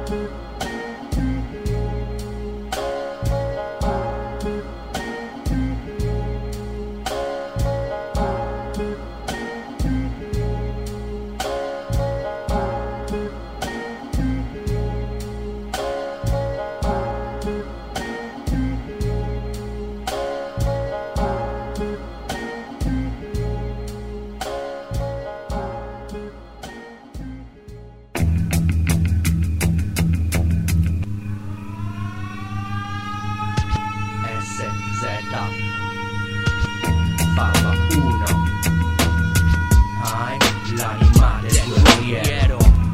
Fava 1. L'anima del guerriero.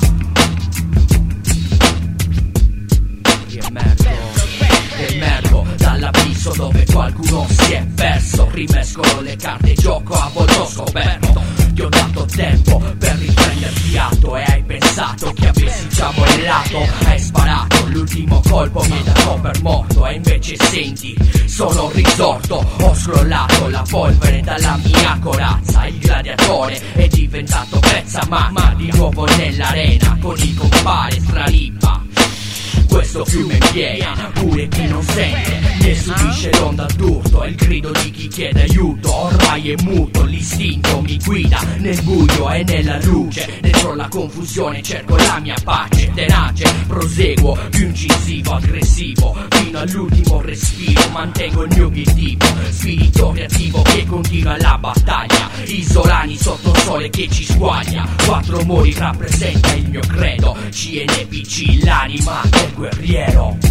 Emergo dall'abisso dove qualcuno si è perso. Rimescolo le carte, gioco a volto scoperto. Ti ho dato tempo per riprendere fiato e hai pensato che avessi già mollato. Hai sparato, l'ultimo colpo mi hai dato per morto. E invece senti, sono risorto. Ho scrollato la polvere dalla mia corazza. Il gladiatore è diventato pezza ma di nuovo nell'arena con il compare strarippa. Questo fiume piena, pure chi non sente ne subisce l'onda d'urto. È il grido di chi chiede aiuto, ormai è muto. L'istinto mi guida nel buio e nella luce. Dentro la confusione cerco la mia pace. Tenace, proseguo, più incisivo, aggressivo. Fino all'ultimo respiro mantengo il mio obiettivo. Spirito reattivo che continua la battaglia. Isolani sotto un sole che ci squaglia. 4 muri rappresenta il mio credo. CNPC, l'anima del guerriero.